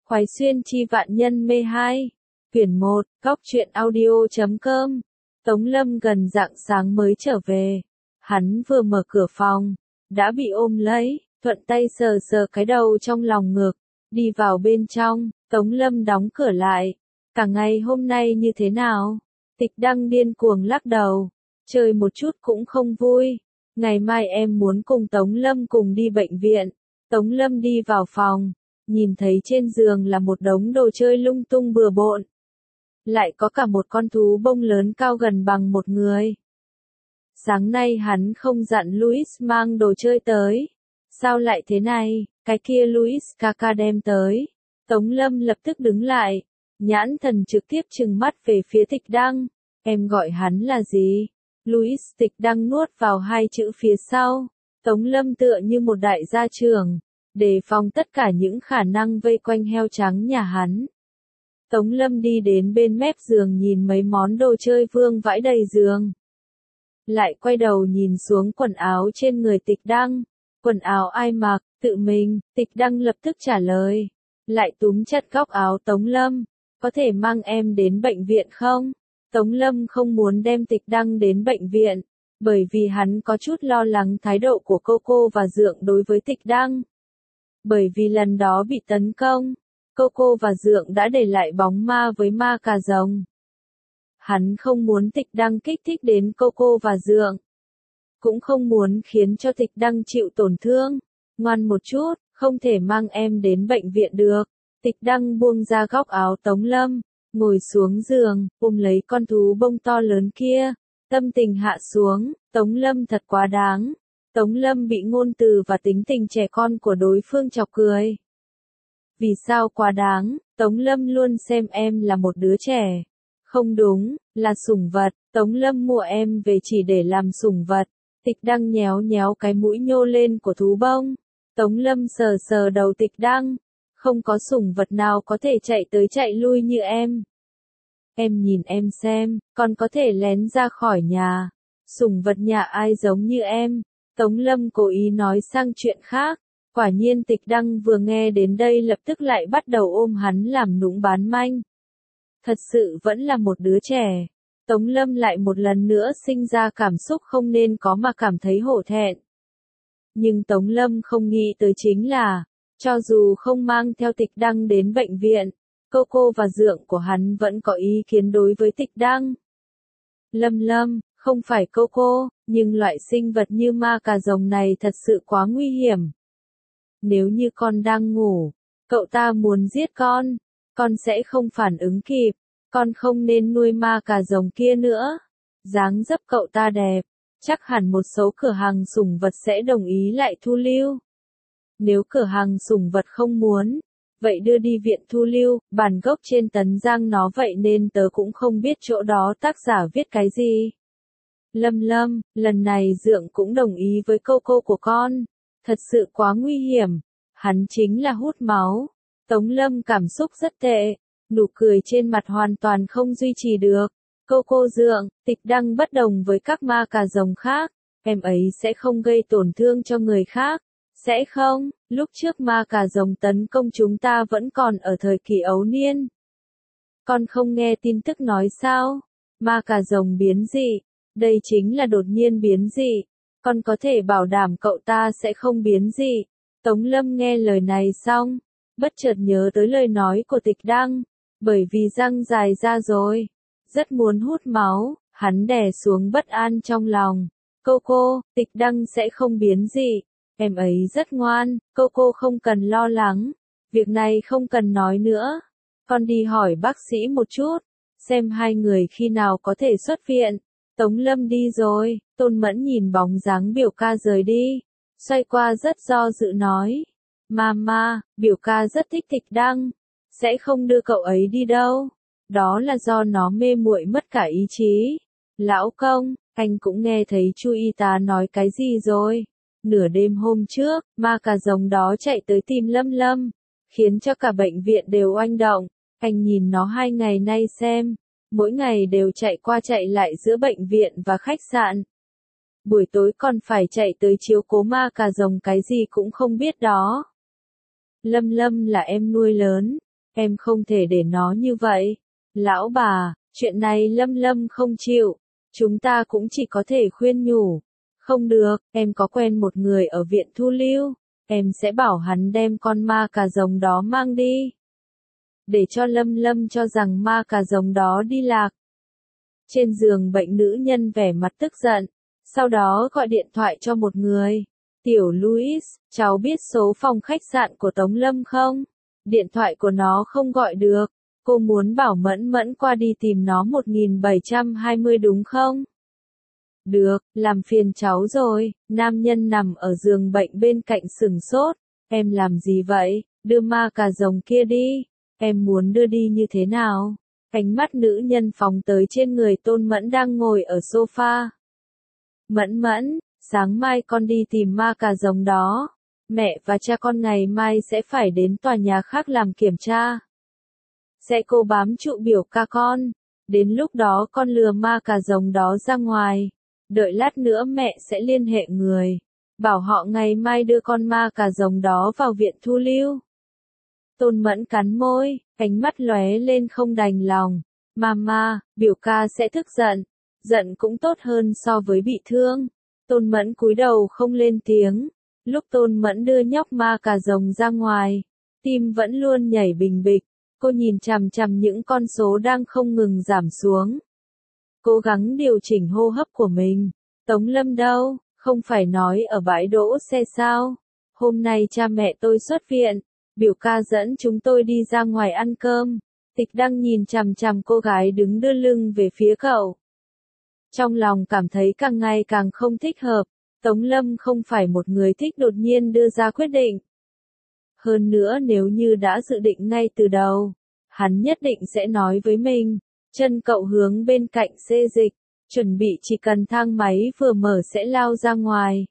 Khoái xuyên chi vạn nhân mê 2. Quyển 1, Góc truyện audio.com. Tống Lâm gần rạng sáng mới trở về. Hắn vừa mở cửa phòng, đã bị ôm lấy, thuận tay sờ sờ cái đầu trong lòng ngực. Đi vào bên trong, Tống Lâm đóng cửa lại. Cả ngày hôm nay như thế nào? Tịch Đăng điên cuồng lắc đầu. Chơi một chút cũng không vui. Ngày mai em muốn cùng Tống Lâm cùng đi bệnh viện. Tống Lâm đi vào phòng, nhìn thấy trên giường là một đống đồ chơi lung tung bừa bộn. Lại có cả một con thú bông lớn cao gần bằng một người. Sáng nay hắn không dặn Louis mang đồ chơi tới. Sao lại thế này, cái kia Louis Kaka đem tới. Tống Lâm lập tức đứng lại, nhãn thần trực tiếp trừng mắt về phía Tịch Đăng. Em gọi hắn là gì? Louis. Tịch Đăng nuốt vào hai chữ phía sau. Tống Lâm tựa như một đại gia trưởng, đề phòng tất cả những khả năng vây quanh heo trắng nhà hắn. Tống Lâm đi đến bên mép giường nhìn mấy món đồ chơi vương vãi đầy giường. Lại quay đầu nhìn xuống quần áo trên người Tịch Đăng. Quần áo ai mặc, tự mình. Tịch Đăng lập tức trả lời. Lại túm chặt góc áo Tống Lâm. Có thể mang em đến bệnh viện không? Tống Lâm không muốn đem Tịch Đăng đến bệnh viện, bởi vì hắn có chút lo lắng thái độ của Coco và Dượng đối với Tịch Đăng. Bởi vì lần đó bị tấn công, Coco và Dượng đã để lại bóng ma với ma cà rồng. Hắn không muốn Tịch Đăng kích thích đến Coco và Dượng. Cũng không muốn khiến cho Tịch Đăng chịu tổn thương. Ngoan một chút, không thể mang em đến bệnh viện được. Tịch Đăng buông ra góc áo Tống Lâm, ngồi xuống giường, ôm lấy con thú bông to lớn kia. Tâm tình hạ xuống, Tống Lâm thật quá đáng. Tống Lâm bị ngôn từ và tính tình trẻ con của đối phương chọc cười. Vì sao quá đáng? Tống Lâm luôn xem em là một đứa trẻ. Không đúng, là sủng vật. Tống Lâm mua em về chỉ để làm sủng vật. Tịch Đăng nhéo nhéo cái mũi nhô lên của thú bông. Tống Lâm sờ sờ đầu Tịch Đăng. Không có sủng vật nào có thể chạy tới chạy lui như em. Em nhìn em xem, còn có thể lén ra khỏi nhà. Sủng vật nhà ai giống như em? Tống Lâm cố ý nói sang chuyện khác. Quả nhiên Tịch Đăng vừa nghe đến đây lập tức lại bắt đầu ôm hắn làm nũng bán manh. Thật sự vẫn là một đứa trẻ. Tống Lâm lại một lần nữa sinh ra cảm xúc không nên có mà cảm thấy hổ thẹn. Nhưng Tống Lâm không nghĩ tới chính là, cho dù không mang theo Tịch Đăng đến bệnh viện, Coco và Dượng của hắn vẫn có ý kiến đối với Tịch Đăng. Lâm, không phải Coco, nhưng loại sinh vật như ma cà rồng này thật sự quá nguy hiểm. Nếu như con đang ngủ, cậu ta muốn giết con sẽ không phản ứng kịp, con không nên nuôi ma cà rồng kia nữa. Dáng dấp cậu ta đẹp, chắc hẳn một số cửa hàng sủng vật sẽ đồng ý lại thu lưu. Nếu cửa hàng sủng vật không muốn, vậy đưa đi viện thu lưu. Bản gốc trên tấn giang nó vậy nên tớ cũng không biết chỗ đó tác giả viết cái gì. Lâm, lần này Dượng cũng đồng ý với Coco của con. Thật sự quá nguy hiểm. Hắn chính là hút máu. Tống Lâm cảm xúc rất tệ. Nụ cười trên mặt hoàn toàn không duy trì được. Coco Dượng, Tịch Đăng bất đồng với các ma cà rồng khác. Em ấy sẽ không gây tổn thương cho người khác. Sẽ không, lúc trước ma cà rồng tấn công chúng ta vẫn còn ở thời kỳ ấu niên. Con không nghe tin tức nói sao? Ma cà rồng biến dị. Đây chính là đột nhiên biến dị. Con có thể bảo đảm cậu ta sẽ không biến dị. Tống Lâm nghe lời này xong, bất chợt nhớ tới lời nói của Tịch Đăng. Bởi vì răng dài ra rồi, rất muốn hút máu, hắn đè xuống bất an trong lòng. Coco, Tịch Đăng sẽ không biến dị. Em ấy rất ngoan, Coco không cần lo lắng. Việc này không cần nói nữa. Con đi hỏi bác sĩ một chút, xem hai người khi nào có thể xuất viện. Tống Lâm đi rồi, Tôn Mẫn nhìn bóng dáng biểu ca rời đi. Xoay qua rất do dự nói. Mama, biểu ca rất thích Tịch Đăng. Sẽ không đưa cậu ấy đi đâu. Đó là do nó mê muội mất cả ý chí. Lão công, anh cũng nghe thấy Chu y tá nói cái gì rồi. Nửa đêm hôm trước, ma cà rồng đó chạy tới tìm Lâm, khiến cho cả bệnh viện đều oanh động. Anh nhìn nó 2 ngày nay xem, mỗi ngày đều chạy qua chạy lại giữa bệnh viện và khách sạn. Buổi tối còn phải chạy tới chiếu cố ma cà rồng cái gì cũng không biết đó. Lâm là em nuôi lớn, em không thể để nó như vậy. Lão bà, chuyện này Lâm Lâm không chịu, chúng ta cũng chỉ có thể khuyên nhủ. Không được, em có quen một người ở viện thu lưu, em sẽ bảo hắn đem con ma cà rồng đó mang đi. Để cho Lâm Lâm cho rằng ma cà rồng đó đi lạc. Trên giường bệnh nữ nhân vẻ mặt tức giận, sau đó gọi điện thoại cho một người. Tiểu Louis, cháu biết số phòng khách sạn của Tống Lâm không? Điện thoại của nó không gọi được, cô muốn bảo Mẫn Mẫn qua đi tìm nó 1720 đúng không? Được, làm phiền cháu rồi. Nam nhân nằm ở giường bệnh bên cạnh sửng sốt. Em làm gì vậy? Đưa ma cà rồng kia đi. Em muốn đưa đi như thế nào? Ánh mắt nữ nhân phóng tới trên người Tôn Mẫn đang ngồi ở sofa. Mẫn Mẫn, sáng mai con đi tìm ma cà rồng đó. Mẹ và cha con ngày mai sẽ phải đến tòa nhà khác làm kiểm tra. Sẽ cô bám trụ biểu ca con. Đến lúc đó con lừa ma cà rồng đó ra ngoài. Đợi lát nữa mẹ sẽ liên hệ người. Bảo họ ngày mai đưa con ma cà rồng đó vào viện thu lưu. Tôn Mẫn cắn môi, ánh mắt lóe lên không đành lòng. Mama, biểu ca sẽ tức giận. Giận cũng tốt hơn so với bị thương. Tôn Mẫn cúi đầu không lên tiếng. Lúc Tôn Mẫn đưa nhóc ma cà rồng ra ngoài, tim vẫn luôn nhảy bình bịch. Cô nhìn chằm chằm những con số đang không ngừng giảm xuống. Cố gắng điều chỉnh hô hấp của mình. Tống Lâm đâu? Không phải nói ở bãi đỗ xe sao? Hôm nay cha mẹ tôi xuất viện. Biểu ca dẫn chúng tôi đi ra ngoài ăn cơm. Tịch đang nhìn chằm chằm cô gái đứng đưa lưng về phía cậu. Trong lòng cảm thấy càng ngày càng không thích hợp. Tống Lâm không phải một người thích đột nhiên đưa ra quyết định. Hơn nữa nếu như đã dự định ngay từ đầu, hắn nhất định sẽ nói với mình. Chân cậu hướng bên cạnh xê dịch, chuẩn bị chỉ cần thang máy vừa mở sẽ lao ra ngoài.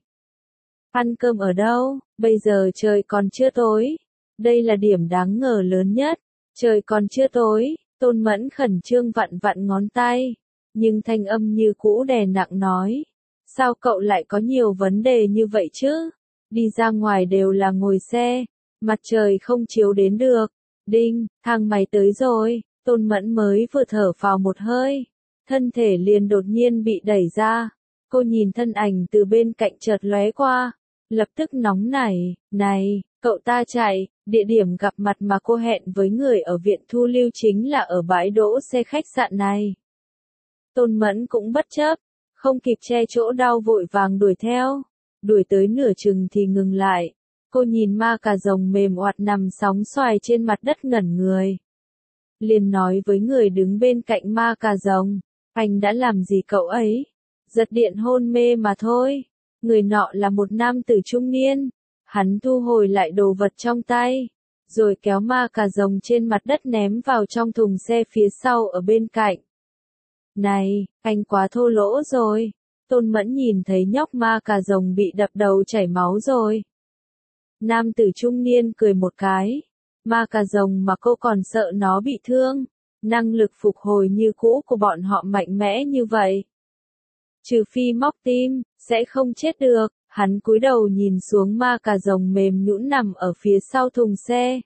Ăn cơm ở đâu? Bây giờ trời còn chưa tối. Đây là điểm đáng ngờ lớn nhất. Trời còn chưa tối, Tôn Mẫn khẩn trương vặn vặn ngón tay. Nhưng thanh âm như cũ đè nặng nói. Sao cậu lại có nhiều vấn đề như vậy chứ? Đi ra ngoài đều là ngồi xe, mặt trời không chiếu đến được. Đinh, thang máy tới rồi. Tôn Mẫn mới vừa thở phào một hơi, thân thể liền đột nhiên bị đẩy ra. Cô nhìn thân ảnh từ bên cạnh chợt lóe qua, lập tức nóng nảy. Này, cậu ta chạy. Địa điểm gặp mặt mà cô hẹn với người ở viện thu lưu chính là ở bãi đỗ xe khách sạn này. Tôn Mẫn cũng bất chấp, không kịp che chỗ đau vội vàng đuổi theo. Đuổi tới nửa chừng thì ngừng lại. Cô nhìn ma cà rồng mềm oạt nằm sóng xoài trên mặt đất ngẩn người. Liền nói với người đứng bên cạnh ma cà rồng, anh đã làm gì cậu ấy? Giật điện hôn mê mà thôi. Người nọ là một nam tử trung niên. Hắn thu hồi lại đồ vật trong tay, rồi kéo ma cà rồng trên mặt đất ném vào trong thùng xe phía sau ở bên cạnh. Này, anh quá thô lỗ rồi. Tôn Mẫn nhìn thấy nhóc ma cà rồng bị đập đầu chảy máu rồi. Nam tử trung niên cười một cái. Ma cà rồng mà cô còn sợ nó bị thương. Năng lực phục hồi như cũ của bọn họ mạnh mẽ như vậy. Trừ phi móc tim, sẽ không chết được. Hắn cúi đầu nhìn xuống ma cà rồng mềm nhũn nằm ở phía sau thùng xe.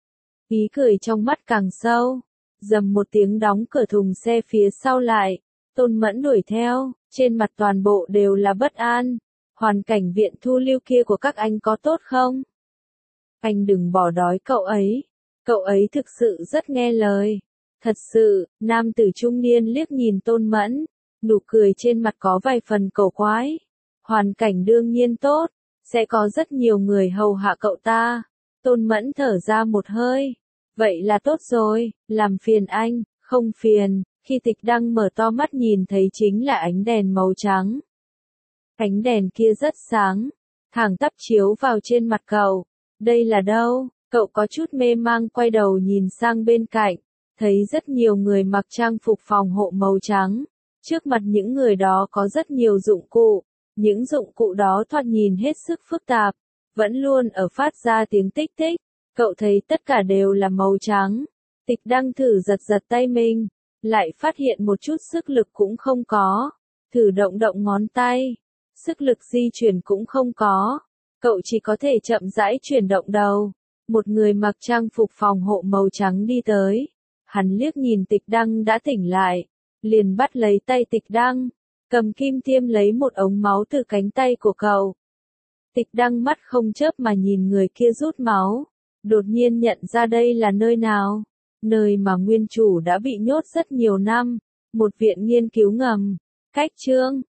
Ý cười trong mắt càng sâu. Dầm một tiếng đóng cửa thùng xe phía sau lại. Tôn Mẫn đuổi theo, trên mặt toàn bộ đều là bất an. Hoàn cảnh viện thu lưu kia của các anh có tốt không? Anh đừng bỏ đói cậu ấy. Cậu ấy thực sự rất nghe lời. Thật sự, nam tử trung niên liếc nhìn Tôn Mẫn. Nụ cười trên mặt có vài phần cổ quái. Hoàn cảnh đương nhiên tốt, sẽ có rất nhiều người hầu hạ cậu ta. Tôn Mẫn thở ra một hơi. Vậy là tốt rồi, làm phiền anh, không phiền. Khi Tịch đang mở to mắt nhìn thấy chính là ánh đèn màu trắng. Ánh đèn kia rất sáng, thẳng tắp chiếu vào trên mặt cậu. Đây là đâu? Cậu có chút mê mang quay đầu nhìn sang bên cạnh, thấy rất nhiều người mặc trang phục phòng hộ màu trắng. Trước mặt những người đó có rất nhiều dụng cụ. Những dụng cụ đó thoạt nhìn hết sức phức tạp, vẫn luôn ở phát ra tiếng tích tích. Cậu thấy tất cả đều là màu trắng. Tịch đang thử giật giật tay mình, lại phát hiện một chút sức lực cũng không có. Thử động động ngón tay, sức lực di chuyển cũng không có. Cậu chỉ có thể chậm rãi chuyển động đầu. Một người mặc trang phục phòng hộ màu trắng đi tới. Hắn liếc nhìn Tịch Đăng đã tỉnh lại, liền bắt lấy tay Tịch Đăng, cầm kim tiêm lấy một ống máu từ cánh tay của cậu. Tịch Đăng mắt không chớp mà nhìn người kia rút máu, đột nhiên nhận ra đây là nơi nào, nơi mà nguyên chủ đã bị nhốt rất nhiều năm, một viện nghiên cứu ngầm, cách Trương